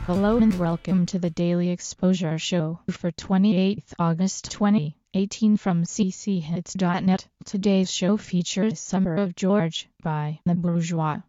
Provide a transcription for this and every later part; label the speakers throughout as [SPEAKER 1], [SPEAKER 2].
[SPEAKER 1] Hello and welcome to the Daily Exposure Show for 28th August 2018 from cchits.net. Today's show features Summer of George by The Bourgeois.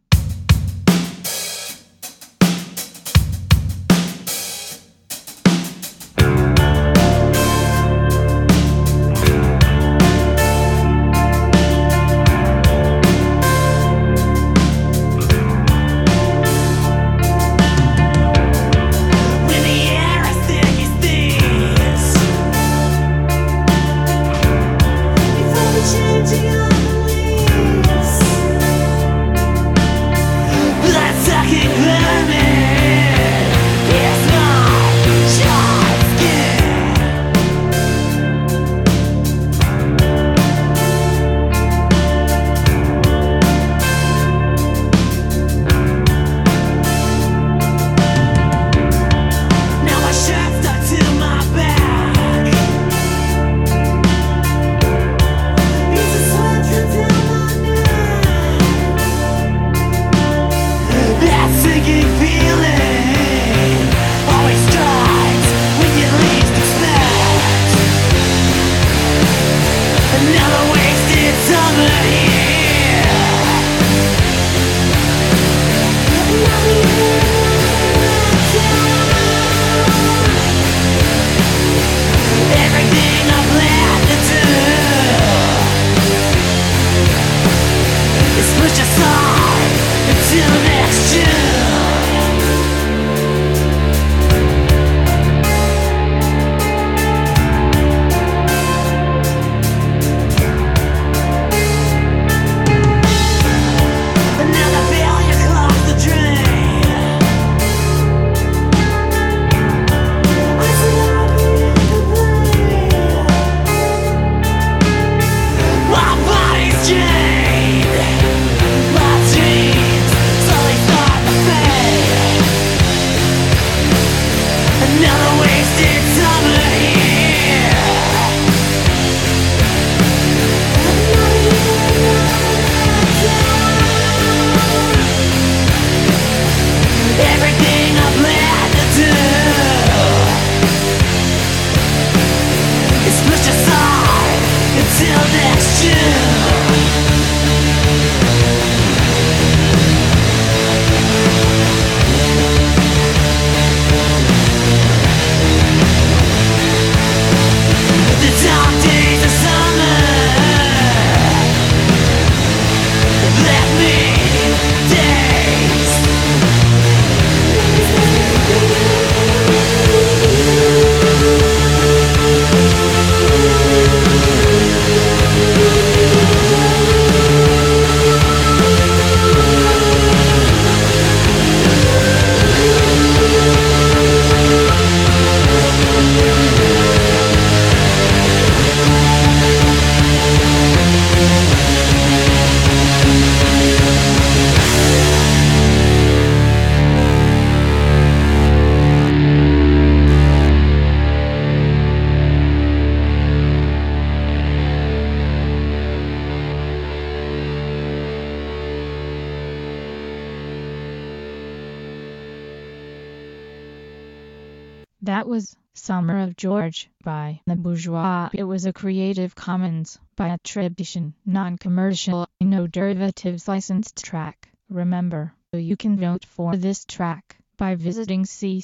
[SPEAKER 1] That was Summer of George by The Bourgeois. It was a Creative Commons by attribution, non-commercial, no derivatives licensed track. Remember, you can vote for this track by visiting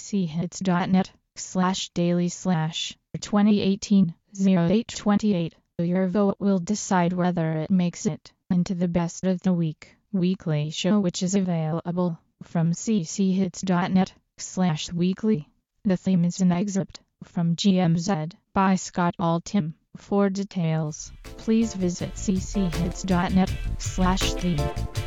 [SPEAKER 1] cchits.net/daily/2018-0828. Your vote will decide whether it makes it into the best of the week weekly show, which is available from cchits.net/weekly. The theme is an excerpt from GMZ by Scott Altham. For details, please visit cchits.net/theme.